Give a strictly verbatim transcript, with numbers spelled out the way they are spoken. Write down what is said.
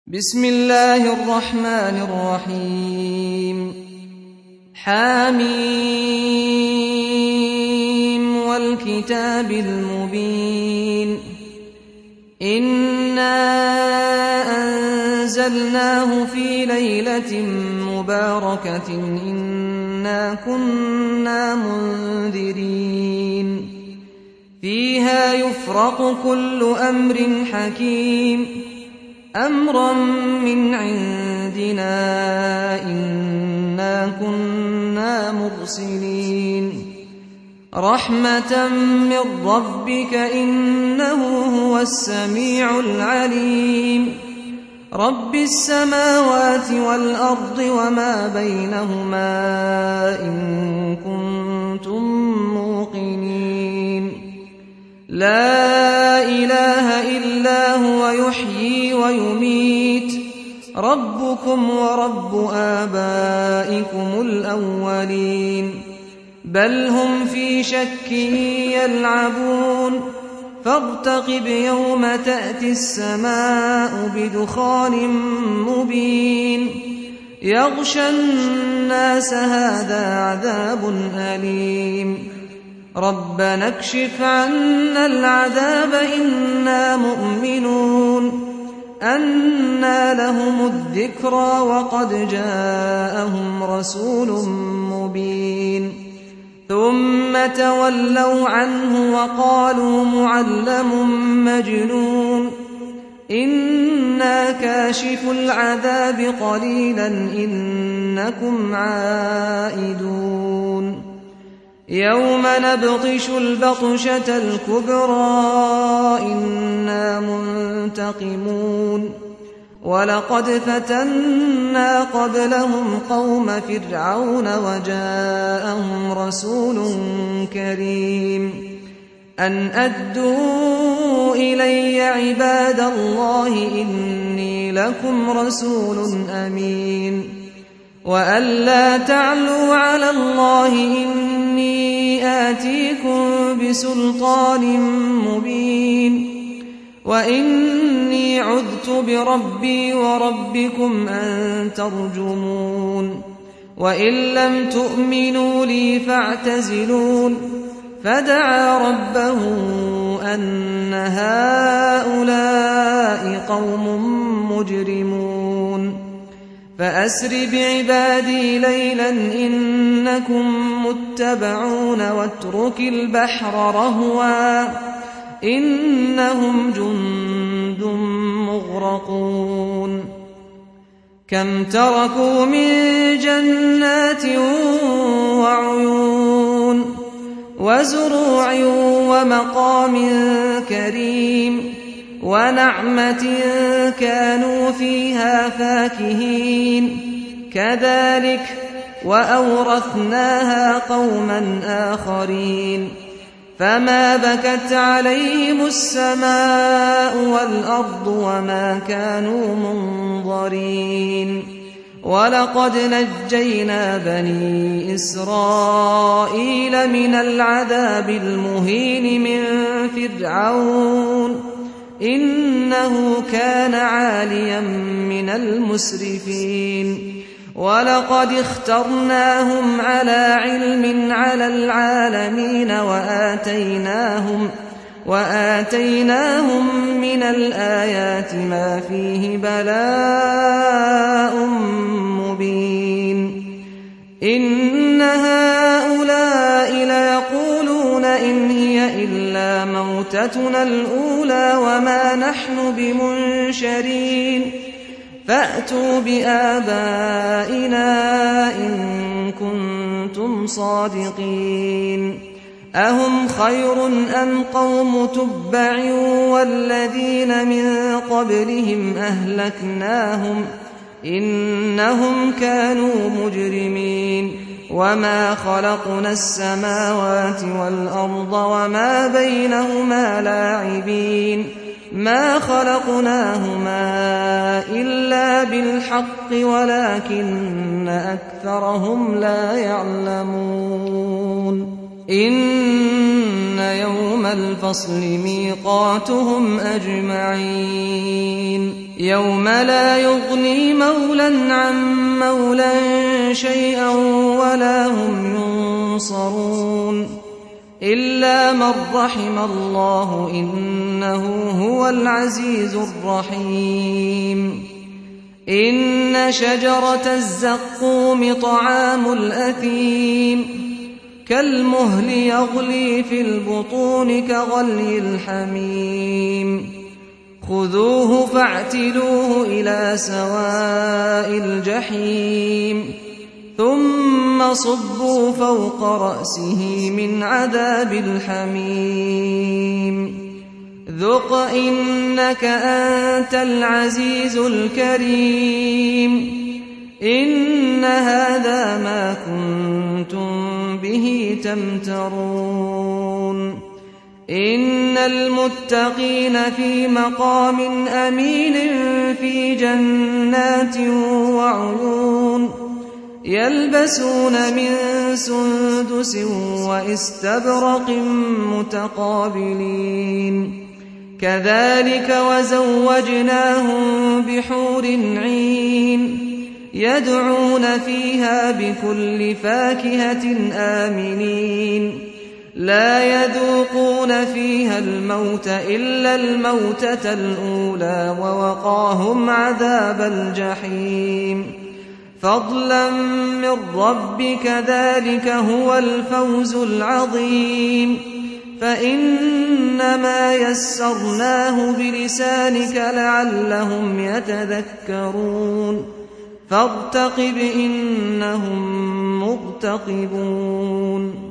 بسم الله الرحمن الرحيم حميم والكتاب المبين إنا أنزلناه في ليلة مباركة إنا كنا منذرين فيها يفرق كل أمر حكيم أمرا من عندنا إنا كنا مرسلين رحمة من ربك إنه هو السميع العليم رب السماوات والأرض وما بينهما إن كنتم موقنين لا إله إلا هو يحيي ويميت ربكم ورب آبائكم الأولين بل هم في شك يلعبون فارتقب يوم تأتي السماء بدخان مبين يغشى الناس هذا عذاب أليم ربنا اكشف عنا العذاب إنا مؤمنون أنى لهم الذكرى وقد جاءهم رسول مبين ثم تولوا عنه وقالوا معلم مجنون إنا كاشف العذاب قليلا إنكم عائدون يوم نبطش البطشة الكبرى إنا منتقمون ولقد فتنا قبلهم قوم فرعون وجاءهم رسول كريم أن أدوا إلي عباد الله إني لكم رسول أمين وأن لا تعلوا على الله إني آتيكم بسلطان مبين وإني عذت بربي وربكم أن ترجمون وإن لم تؤمنوا لي فاعتزلون فدعا ربه أن هؤلاء قوم مجرمون فأسر بعبادي ليلا إنكم متبعون واترك البحر رهوا إنهم جند مغرقون كم تركوا من جنات وعيون وزروع ومقام كريم ونعمة كانوا فيها فاكهين كذلك وأورثناها قوما آخرين فما بكت عليهم السماء والأرض وما كانوا منظرين ولقد نجينا بني إسرائيل من العذاب المهين من فرعون إنه كان عاليا من المسرفين ولقد اخترناهم على علم على العالمين وآتيناهم وآتيناهم من الآيات ما فيه بلاء مبين إن هؤلاء ليقولون إن هي إلا موتتنا الأولى وما نحن بمنشرين فأتوا بآبائنا إن كنتم صادقين أهم خير أم قوم تبع والذين من قبلهم أهلكناهم إنهم كانوا مجرمين وما خلقنا السماوات والأرض وما بينهما لاعبين ما خلقناهما إلا بالحق ولكن أكثرهم لا يعلمون إن يوم الفصل ميقاتهم أجمعين يوم لا يغني مولى عن مولى شيئا ولا هم ينصرون إلا من رحم الله إنه هو العزيز الرحيم إن شجرة الزقوم طعام الأثيم كالمهل يغلي في البطون كغلي الحميم خذوه فاعتلوه إلى سواء الجحيم ثم صبوا فوق رأسه من عذاب الحميم ذق إنك أنت العزيز الكريم إن هذا ما كنتم به تمترون إن المتقين في مقام أمين في جنات وعيون يلبسون من سندس واستبرق متقابلين كذلك وزوجناهم بحور عين يدعون فيها بكل فاكهة آمنين لا يذوقون فيها الموت إلا الموتة الأولى ووقاهم عذاب الجحيم فضلا من ربك ذلك هو الفوز العظيم فإنما يسرناه بلسانك لعلهم يتذكرون فارتقب إنهم مرتقبون